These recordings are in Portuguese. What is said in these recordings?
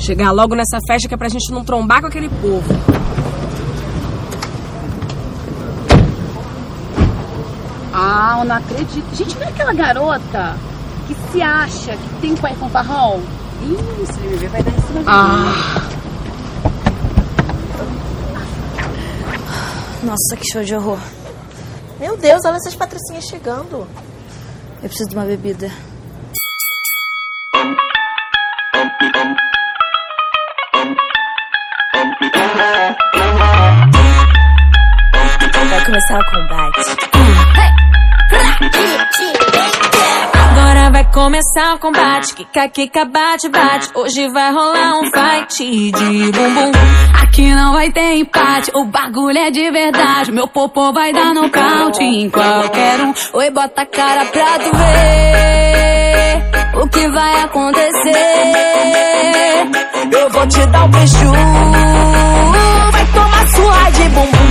Chegar logo nessa festa que é pra gente não trombar com aquele povo. Ah, eu não acredito. Gente, não é aquela garota que se acha que tem pai fanfarrão? Ih, se ele me ver, vai dar em cima de mim. Nossa, que show de horror. Meu Deus, olha essas patricinhas chegando. Eu preciso de uma bebida. Vai começar o combate. Agora vai começar o combate. Kika, kika, bate, bate. Hoje vai rolar um fight de bumbum. Aqui não vai ter empate. O bagulho é de verdade. Meu popô vai dar nocaute em qualquer um. Oi, bota a cara pra tu ver o que vai acontecer. Eu vou te dar um beijo. Vai tomar surra de bumbum.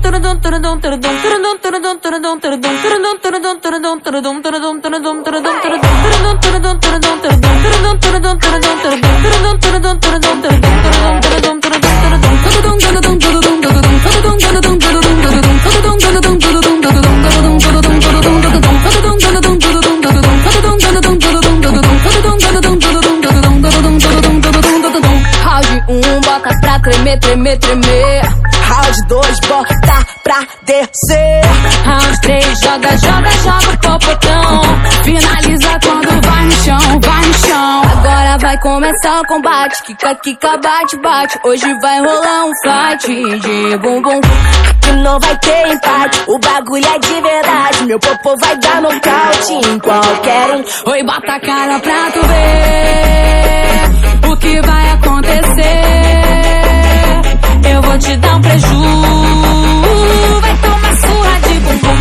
Round 1, bota pra tremer, tremer, tremer. Round 2, bota pra descer. Round 3, joga, joga, joga o popotão. Finaliza quando vai no chão, vai no chão. Agora vai começar o combate. Kika, kika, bate, bate. Hoje vai rolar um fight de bumbum. Aqui não vai ter empate. O bagulho é de verdade. Meu popô vai dar nocaute em qualquer um. Oi, bota a cara pra tu ver o que vai acontecer. Eu vou te dar um preju. Vai tomar surra de bumbum.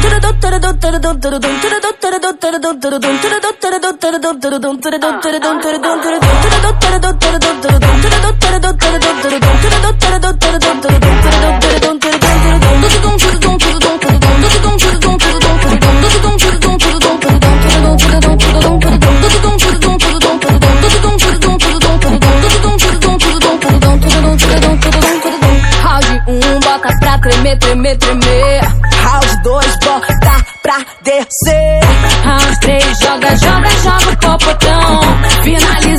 Round 1, bota pra tremer, tremer, tremer. Round 2, bota pra descer. Round 3, joga, joga, joga o popotão. Finaliza